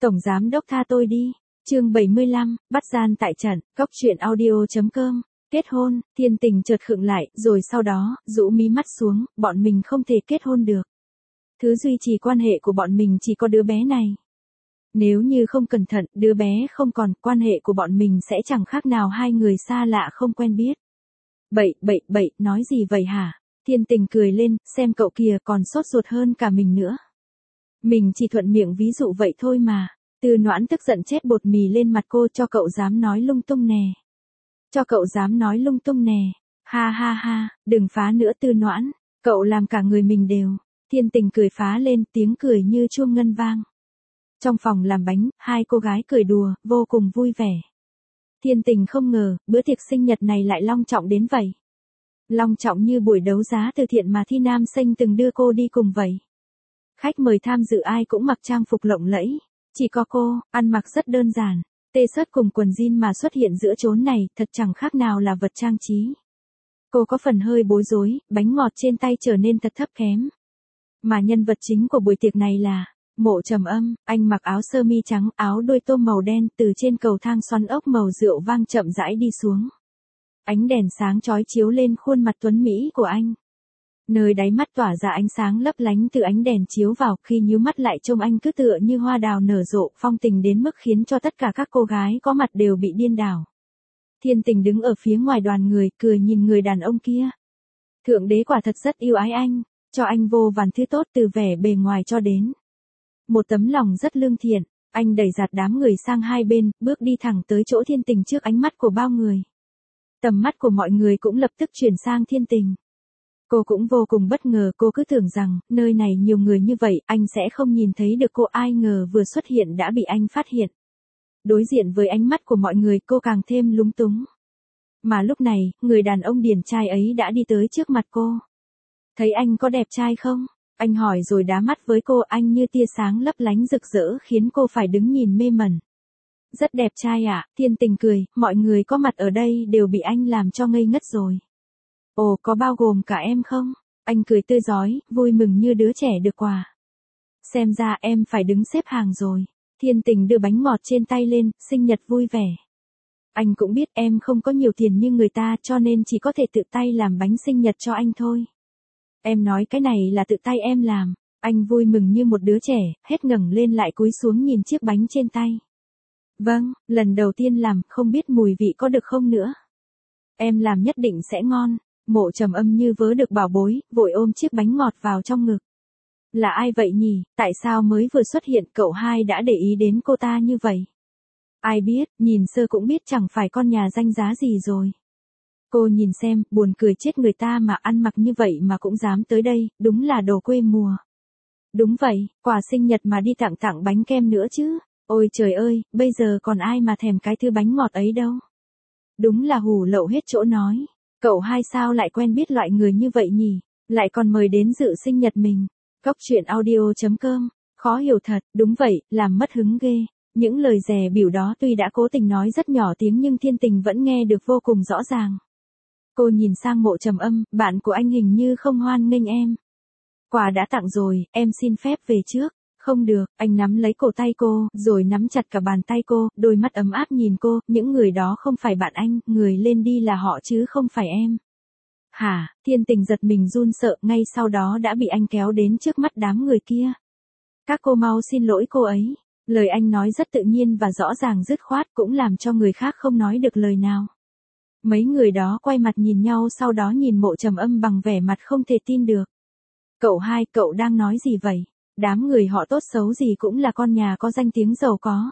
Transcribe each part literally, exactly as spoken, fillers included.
Tổng giám đốc tha tôi đi. Chương bảy mươi lăm, bắt gian tại trận, cóc truyện audio chấm com. Kết hôn, Thiên Tình chợt khựng lại, rồi sau đó, rũ mí mắt xuống, bọn mình không thể kết hôn được. Thứ duy trì quan hệ của bọn mình chỉ có đứa bé này. Nếu như không cẩn thận, đứa bé không còn, quan hệ của bọn mình sẽ chẳng khác nào hai người xa lạ không quen biết. Bậy, bậy, bậy, nói gì vậy hả? Thiên Tình cười lên, xem cậu kìa còn sốt ruột hơn cả mình nữa. Mình chỉ thuận miệng ví dụ vậy thôi mà. Tư Noãn tức giận chết bột mì lên mặt cô, cho cậu dám nói lung tung nè. Cho cậu dám nói lung tung nè. Ha ha ha, đừng phá nữa Tư Noãn, cậu làm cả người mình đều. Thiên Tình cười phá lên, tiếng cười như chuông ngân vang. Trong phòng làm bánh, hai cô gái cười đùa, vô cùng vui vẻ. Thiên Tình không ngờ, bữa tiệc sinh nhật này lại long trọng đến vậy. Long trọng như buổi đấu giá từ thiện mà Thi Nam Sinh từng đưa cô đi cùng vậy. Khách mời tham dự ai cũng mặc trang phục lộng lẫy. Chỉ có cô, ăn mặc rất đơn giản. T-shirt cùng quần jean mà xuất hiện giữa chốn này, thật chẳng khác nào là vật trang trí. Cô có phần hơi bối rối, bánh ngọt trên tay trở nên thật thấp kém. Mà nhân vật chính của buổi tiệc này là Mộ Trầm Âm, anh mặc áo sơ mi trắng, áo đôi tôm màu đen, từ trên cầu thang xoắn ốc màu rượu vang chậm rãi đi xuống. Ánh đèn sáng chói chiếu lên khuôn mặt tuấn mỹ của anh. Nơi đáy mắt tỏa ra ánh sáng lấp lánh từ ánh đèn chiếu vào, khi nhíu mắt lại trông anh cứ tựa như hoa đào nở rộ, phong tình đến mức khiến cho tất cả các cô gái có mặt đều bị điên đảo. Thiên Tình đứng ở phía ngoài đoàn người, cười nhìn người đàn ông kia. Thượng đế quả thật rất yêu ái anh, cho anh vô vàn thứ tốt từ vẻ bề ngoài cho đến một tấm lòng rất lương thiện. Anh đẩy giạt đám người sang hai bên, bước đi thẳng tới chỗ Thiên Tình trước ánh mắt của bao người. Tầm mắt của mọi người cũng lập tức chuyển sang Thiên Tình. Cô cũng vô cùng bất ngờ, cô cứ tưởng rằng, nơi này nhiều người như vậy, anh sẽ không nhìn thấy được cô, ai ngờ vừa xuất hiện đã bị anh phát hiện. Đối diện với ánh mắt của mọi người, cô càng thêm lúng túng. Mà lúc này, người đàn ông điển trai ấy đã đi tới trước mặt cô. Thấy anh có đẹp trai không? Anh hỏi rồi đá mắt với cô, anh như tia sáng lấp lánh rực rỡ khiến cô phải đứng nhìn mê mẩn. Rất đẹp trai ạ, Thiên Tình cười, mọi người có mặt ở đây đều bị anh làm cho ngây ngất rồi. Ồ, có bao gồm cả em không? Anh cười tươi rói, vui mừng như đứa trẻ được quà. Xem ra em phải đứng xếp hàng rồi. Thiên Tình đưa bánh ngọt trên tay lên, sinh nhật vui vẻ. Anh cũng biết em không có nhiều tiền như người ta cho nên chỉ có thể tự tay làm bánh sinh nhật cho anh thôi. Em nói cái này là tự tay em làm. Anh vui mừng như một đứa trẻ, hết ngẩng lên lại cúi xuống nhìn chiếc bánh trên tay. Vâng, lần đầu tiên làm, không biết mùi vị có được không nữa. Em làm nhất định sẽ ngon. Mộ Trầm Âm như vớ được bảo bối, vội ôm chiếc bánh ngọt vào trong ngực. Là ai vậy nhỉ, tại sao mới vừa xuất hiện cậu hai đã để ý đến cô ta như vậy? Ai biết, nhìn sơ cũng biết chẳng phải con nhà danh giá gì rồi. Cô nhìn xem, buồn cười chết người ta mà ăn mặc như vậy mà cũng dám tới đây, đúng là đồ quê mùa. Đúng vậy, quà sinh nhật mà đi tặng tặng bánh kem nữa chứ. Ôi trời ơi, bây giờ còn ai mà thèm cái thứ bánh ngọt ấy đâu. Đúng là hủ lậu hết chỗ nói. Cậu hai sao lại quen biết loại người như vậy nhỉ, lại còn mời đến dự sinh nhật mình. Cóc truyện audio chấm com, khó hiểu thật, đúng vậy, làm mất hứng ghê. Những lời dè bỉu đó tuy đã cố tình nói rất nhỏ tiếng nhưng Thiên Tình vẫn nghe được vô cùng rõ ràng. Cô nhìn sang Mộ Trầm Âm, bạn của anh hình như không hoan nghênh em. Quà đã tặng rồi, em xin phép về trước. Không được, anh nắm lấy cổ tay cô, rồi nắm chặt cả bàn tay cô, đôi mắt ấm áp nhìn cô, những người đó không phải bạn anh, người lên đi là họ chứ không phải em. Hả, Thiên Tình giật mình run sợ, ngay sau đó đã bị anh kéo đến trước mắt đám người kia. Các cô mau xin lỗi cô ấy. Lời anh nói rất tự nhiên và rõ ràng dứt khoát, cũng làm cho người khác không nói được lời nào. Mấy người đó quay mặt nhìn nhau, sau đó nhìn Mộ Trầm Âm bằng vẻ mặt không thể tin được. Cậu hai, cậu đang nói gì vậy? Đám người họ tốt xấu gì cũng là con nhà có danh tiếng giàu có.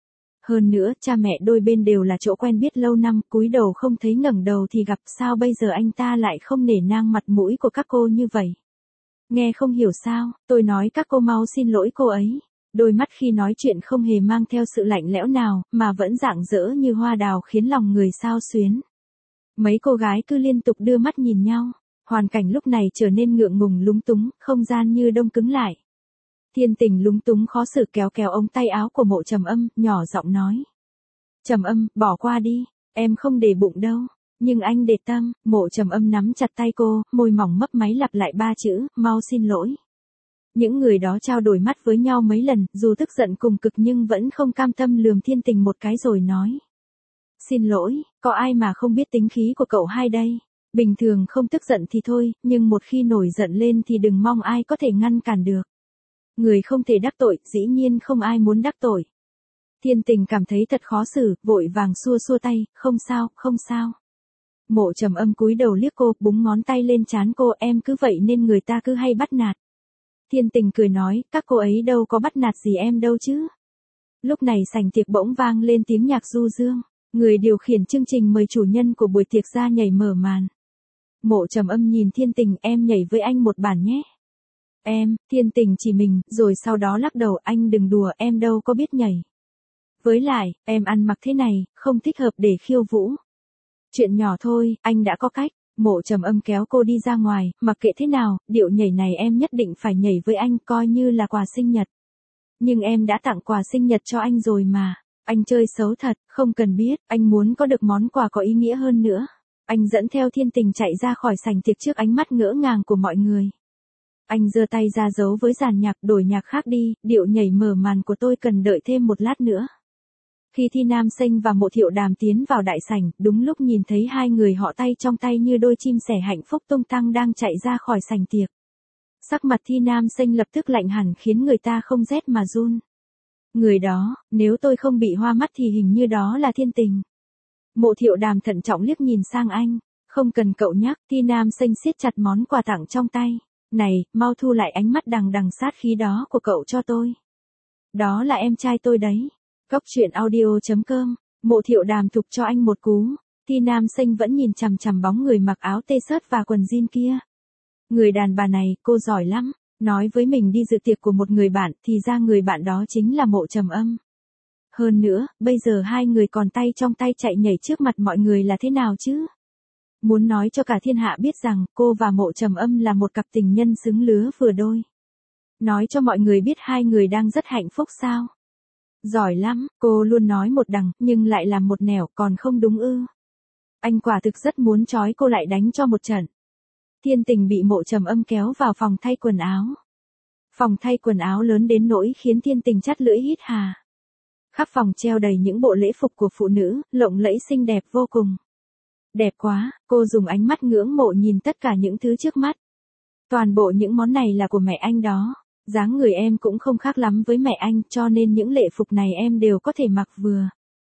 Hơn nữa, cha mẹ đôi bên đều là chỗ quen biết lâu năm, cúi đầu không thấy ngẩng đầu thì gặp, sao bây giờ anh ta lại không nể nang mặt mũi của các cô như vậy? Nghe không hiểu sao, tôi nói các cô mau xin lỗi cô ấy. Đôi mắt khi nói chuyện không hề mang theo sự lạnh lẽo nào, mà vẫn rạng rỡ như hoa đào khiến lòng người xao xuyến. Mấy cô gái cứ liên tục đưa mắt nhìn nhau, hoàn cảnh lúc này trở nên ngượng ngùng lúng túng, không gian như đông cứng lại. Thiên Tình lúng túng khó xử kéo kéo ống tay áo của Mộ Trầm Âm, nhỏ giọng nói. Trầm Âm, bỏ qua đi, em không để bụng đâu. Nhưng anh để tâm. Mộ Trầm Âm nắm chặt tay cô, môi mỏng mấp máy lặp lại ba chữ, mau xin lỗi. Những người đó trao đổi mắt với nhau mấy lần, dù tức giận cùng cực nhưng vẫn không cam tâm lườm Thiên Tình một cái rồi nói. Xin lỗi, có ai mà không biết tính khí của cậu hai đây. Bình thường không tức giận thì thôi, nhưng một khi nổi giận lên thì đừng mong ai có thể ngăn cản được. Người không thể đắc tội, dĩ nhiên không ai muốn đắc tội. Thiên Tình cảm thấy thật khó xử, vội vàng xua xua tay, không sao, không sao. Mộ Trầm Âm cúi đầu liếc cô, búng ngón tay lên trán cô, em cứ vậy nên người ta cứ hay bắt nạt. Thiên Tình cười nói, các cô ấy đâu có bắt nạt gì em đâu chứ. Lúc này sảnh tiệc bỗng vang lên tiếng nhạc du dương, người điều khiển chương trình mời chủ nhân của buổi tiệc ra nhảy mở màn. Mộ Trầm Âm nhìn Thiên Tình, em nhảy với anh một bản nhé. Em, Thiên Tình chỉ mình, rồi sau đó lắc đầu, anh đừng đùa, em đâu có biết nhảy. Với lại, em ăn mặc thế này, không thích hợp để khiêu vũ. Chuyện nhỏ thôi, anh đã có cách. Mộ Trầm Âm kéo cô đi ra ngoài, mặc kệ thế nào, điệu nhảy này em nhất định phải nhảy với anh, coi như là quà sinh nhật. Nhưng em đã tặng quà sinh nhật cho anh rồi mà. Anh chơi xấu thật, không cần biết, anh muốn có được món quà có ý nghĩa hơn nữa. Anh dẫn theo Thiên Tình chạy ra khỏi sảnh tiệc trước ánh mắt ngỡ ngàng của mọi người. Anh giơ tay ra giấu với dàn nhạc, đổi nhạc khác đi, điệu nhảy mở màn của tôi cần đợi thêm một lát nữa. Khi Thi Nam Sinh và Mộ Thiệu Đàm tiến vào đại sảnh, đúng lúc nhìn thấy hai người họ tay trong tay như đôi chim sẻ hạnh phúc tung tăng đang chạy ra khỏi sảnh tiệc. Sắc mặt Thi Nam Sinh lập tức lạnh hẳn khiến người ta không rét mà run. Người đó, nếu tôi không bị hoa mắt thì hình như đó là Thiên Tình. Mộ Thiệu Đàm thận trọng liếc nhìn sang anh, không cần cậu nhắc, Thi Nam Sinh siết chặt món quà tặng trong tay. Này, mau thu lại ánh mắt đằng đằng sát khí đó của cậu cho tôi. Đó là em trai tôi đấy. Cóc truyện audio chấm com, Mộ Thiệu Đàm thục cho anh một cú. Thi Nam Sinh vẫn nhìn chằm chằm bóng người mặc áo t-shirt và quần jean kia. Người đàn bà này, cô giỏi lắm. Nói với mình đi dự tiệc của một người bạn, thì ra người bạn đó chính là Mộ Trầm Âm. Hơn nữa, bây giờ hai người còn tay trong tay chạy nhảy trước mặt mọi người là thế nào chứ? Muốn nói cho cả thiên hạ biết rằng, cô và Mộ Trầm Âm là một cặp tình nhân xứng lứa vừa đôi. Nói cho mọi người biết hai người đang rất hạnh phúc sao? Giỏi lắm, cô luôn nói một đằng, nhưng lại làm một nẻo, còn không đúng ư. Anh quả thực rất muốn trói cô lại đánh cho một trận. Thiên Tình bị Mộ Trầm Âm kéo vào phòng thay quần áo. Phòng thay quần áo lớn đến nỗi khiến Thiên Tình chắt lưỡi hít hà. Khắp phòng treo đầy những bộ lễ phục của phụ nữ, lộng lẫy xinh đẹp vô cùng. Đẹp quá, cô dùng ánh mắt ngưỡng mộ nhìn tất cả những thứ trước mắt. Toàn bộ những món này là của mẹ anh đó. Dáng người em cũng không khác lắm với mẹ anh, cho nên những lễ phục này em đều có thể mặc vừa.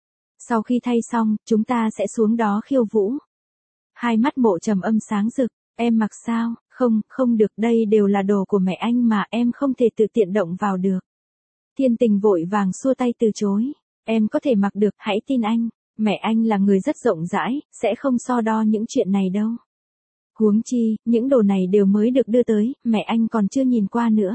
Sau khi thay xong, chúng ta sẽ xuống đó khiêu vũ. Hai mắt Mộ Trầm Âm sáng rực, em mặc sao? Không, không được, đây đều là đồ của mẹ anh mà em không thể tự tiện động vào được. Thiên Tình vội vàng xua tay từ chối. Em có thể mặc được, hãy tin anh. Mẹ anh là người rất rộng rãi, sẽ không so đo những chuyện này đâu. Huống chi, những đồ này đều mới được đưa tới, mẹ anh còn chưa nhìn qua nữa.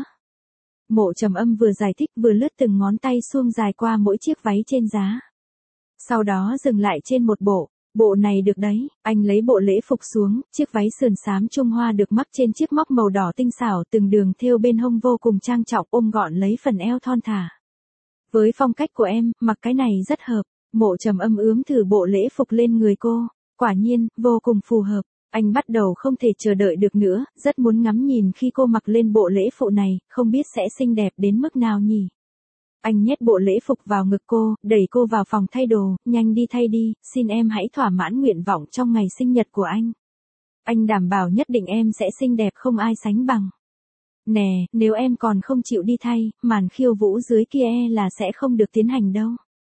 Mộ Trầm Âm vừa giải thích vừa lướt từng ngón tay suông dài qua mỗi chiếc váy trên giá. Sau đó dừng lại trên một bộ. Bộ này được đấy, anh lấy bộ lễ phục xuống, chiếc váy sườn xám Trung Hoa được mắc trên chiếc móc màu đỏ tinh xảo, từng đường thêu bên hông vô cùng trang trọng, ôm gọn lấy phần eo thon thả. Với phong cách của em, mặc cái này rất hợp. Mộ Trầm Âm ướm thử bộ lễ phục lên người cô, quả nhiên, vô cùng phù hợp. Anh bắt đầu không thể chờ đợi được nữa, rất muốn ngắm nhìn khi cô mặc lên bộ lễ phục này, không biết sẽ xinh đẹp đến mức nào nhỉ. Anh nhét bộ lễ phục vào ngực cô, đẩy cô vào phòng thay đồ, nhanh đi thay đi, xin em hãy thỏa mãn nguyện vọng trong ngày sinh nhật của anh. Anh đảm bảo nhất định em sẽ xinh đẹp không ai sánh bằng. Nè, nếu em còn không chịu đi thay, màn khiêu vũ dưới kia e là sẽ không được tiến hành đâu.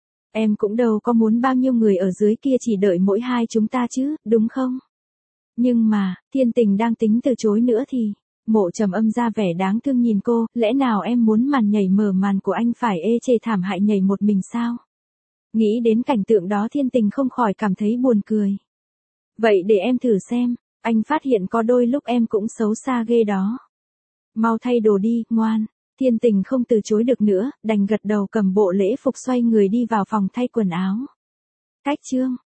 Em cũng đâu có muốn bao nhiêu người ở dưới kia chỉ đợi mỗi hai chúng ta chứ, đúng không? Nhưng mà, Thiên Tình đang tính từ chối nữa thì, Mộ Trầm Âm ra vẻ đáng thương nhìn cô, lẽ nào em muốn màn nhảy mở màn của anh phải ê chề thảm hại nhảy một mình sao? Nghĩ đến cảnh tượng đó Thiên Tình không khỏi cảm thấy buồn cười. Vậy để em thử xem, anh phát hiện có đôi lúc em cũng xấu xa ghê đó. Mau thay đồ đi, ngoan. Thiên Tình không từ chối được nữa, đành gật đầu cầm bộ lễ phục xoay người đi vào phòng thay quần áo. Cách chương